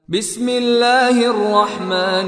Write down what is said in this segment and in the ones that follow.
بسم الله الرحمن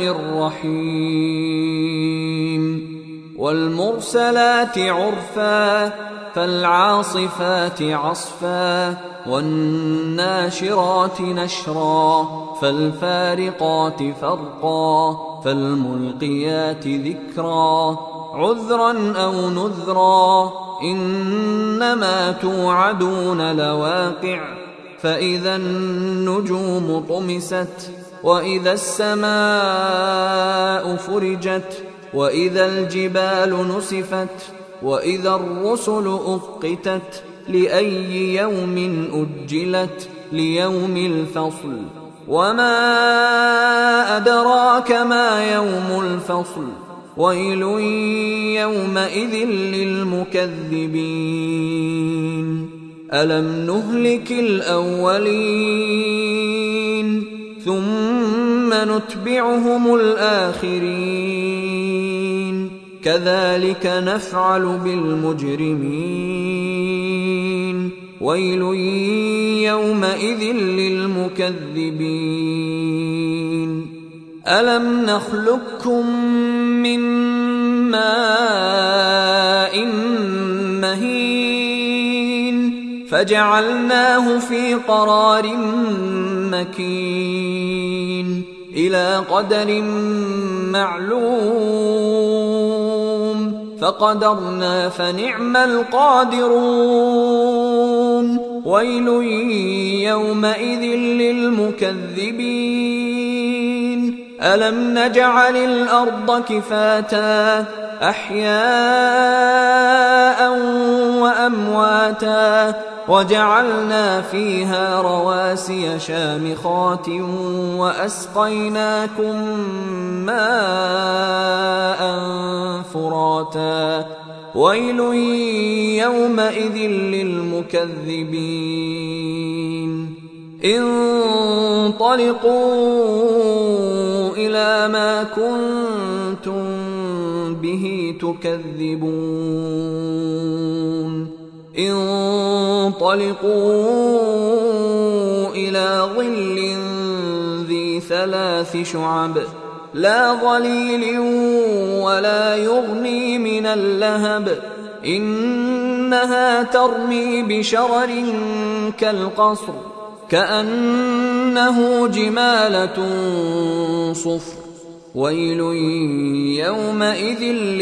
الرحيم والمرسلات عرفا فالعاصفات عصفا والناشرات نشرا فالفارقات فرقا فالملقيات ذكرا عذرا أو نذرا إنما توعدون لواقع فإذا النجوم طمست وإذا السماء فرجت وإذا الجبال نسفت وإذا الرسل أقتت لأي يوم أجلت ليوم الفصل وما أدراك ما يوم الفصل ويل يومئذ للمكذبين ألم نهلك الأولين ثم نتبعهم الآخرين كذلك نفعل بالمجرمين ويل يومئذ للمكذبين ألم نخلقكم من ماء مهين فجعلناه في قرار مكين إلى قدر معلوم فقدرنا فنعم القادرون ويل يومئذ للمكذبين ألم نجعل الأرض كفاتا أحياء وأمواتا وجعلنا فيها رواسي شامخات وأسقيناكم ماء فراتا ويل يومئذ للمكذبين انطلقوا إلى ما كنتم به تكذبون انطلقوا إلى ظل ذي 3 شعب لا ظليل ولا يغني من اللهب إنها ترمي بشرر كالقصر كأنه جمالة صفر ويل يومئذ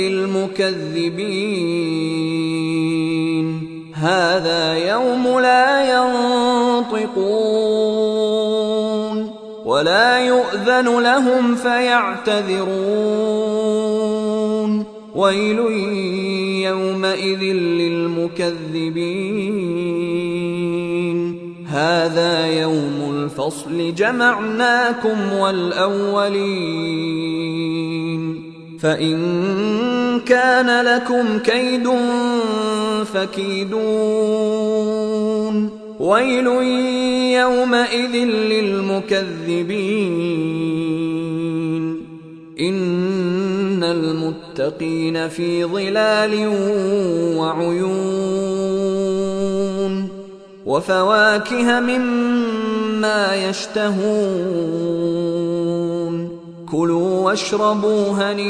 للمكذبين هذا يوم لا ينطقون ولا يؤذن لهم فيعتذرون ويل يومئذ للمكذبين هذا يوم الفصل جمعناكم والأولين فإن كان لكم كيد فكيدون ويل يومئذ للمكذبين إن المتقين في ظلال وعيون وفواكه مما يشتهون كلوا واشربوا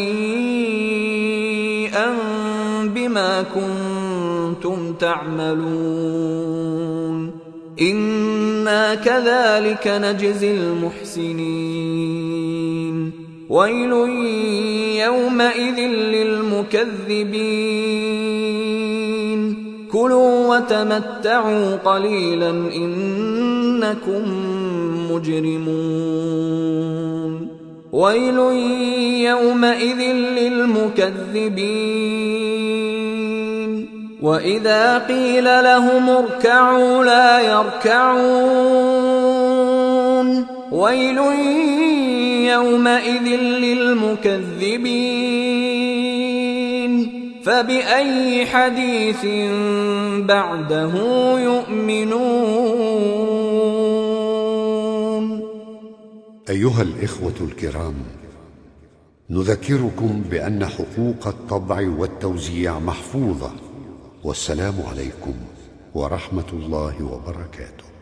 هنيئا بما كنتم تعملون إنا كذلك نجزي المحسنين ويل يومئذ للمكذبين كلوا وتمتعوا قليلا إنكم مجرمون ويل يومئذ للمكذبين وإذا قيل لهم اركعوا لا يركعون ويل يومئذ للمكذبين فبأي حديث بعده يؤمنون أيها الإخوة الكرام، نذكركم بأن حقوق الطبع والتوزيع محفوظة. والسلام عليكم ورحمة الله وبركاته.